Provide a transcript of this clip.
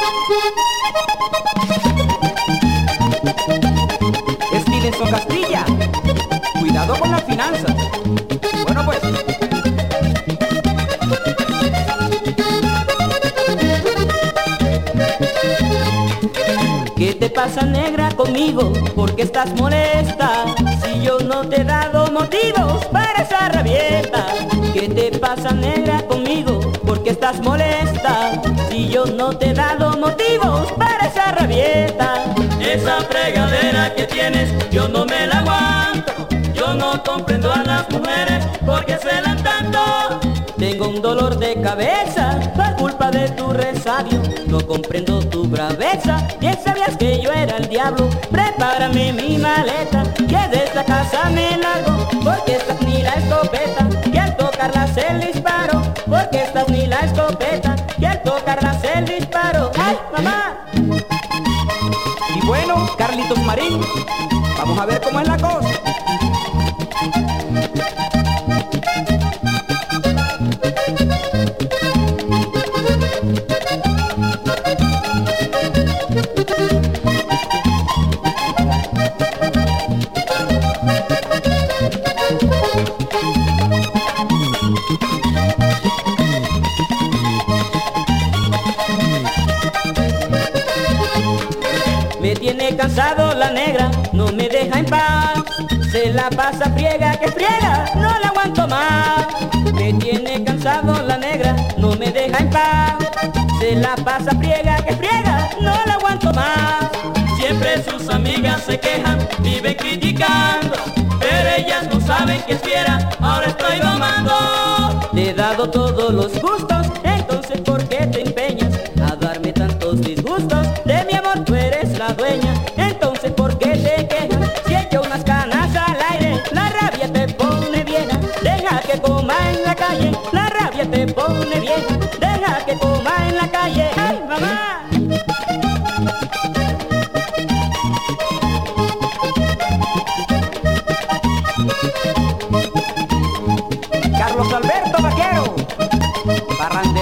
Stevenson Castilla, cuidado con las finanzas. Bueno pues. ¿Qué te pasa, negra, conmigo? ¿Por qué estás molesta? Si yo no te he dado motivos para esa rabieta. ¿Qué te pasa, negra, conmigo? ¿Por qué estás molesta? Si yo no te he dado motivos para esa rabieta. Esa fregadera que tienes yo no me la aguanto. Yo no comprendo a las mujeres porque celan tanto. Tengo un dolor de cabeza por culpa de tu resabio. No comprendo tu braveza. Bien sabías que yo era el diablo. Prepárame mi maleta, que de esta casa me largo. Porque esta es ni la escopeta, que al tocarla se el disparo. Porque esta es ni la escopeta, que al tocarla se el disparo. ¡Ay, mamá! Y bueno, Carlitos Marín, vamos a ver cómo es la cosa. Me tiene cansado la negra, no me deja en paz. Se la pasa friega que friega, no la aguanto más. Me tiene cansado la negra, no me deja en paz. Se la pasa friega que friega, no la aguanto más. Siempre sus amigas se quejan, viven criticando, pero ellas no saben que es fiera, ahora estoy domando. Te he dado todos los gustos, entonces ¿por qué te empeñas a darme tantos disgustos? De mi amor tú eres la dueña, entonces ¿por qué te quejas? Si echo unas canas al aire, la rabia te pone vieja. Deja que coma en la calle, la rabia te pone vieja. Deja que coma en la calle, ¡ay, mamá! Carlos Alberto Vaquero, Barrandero.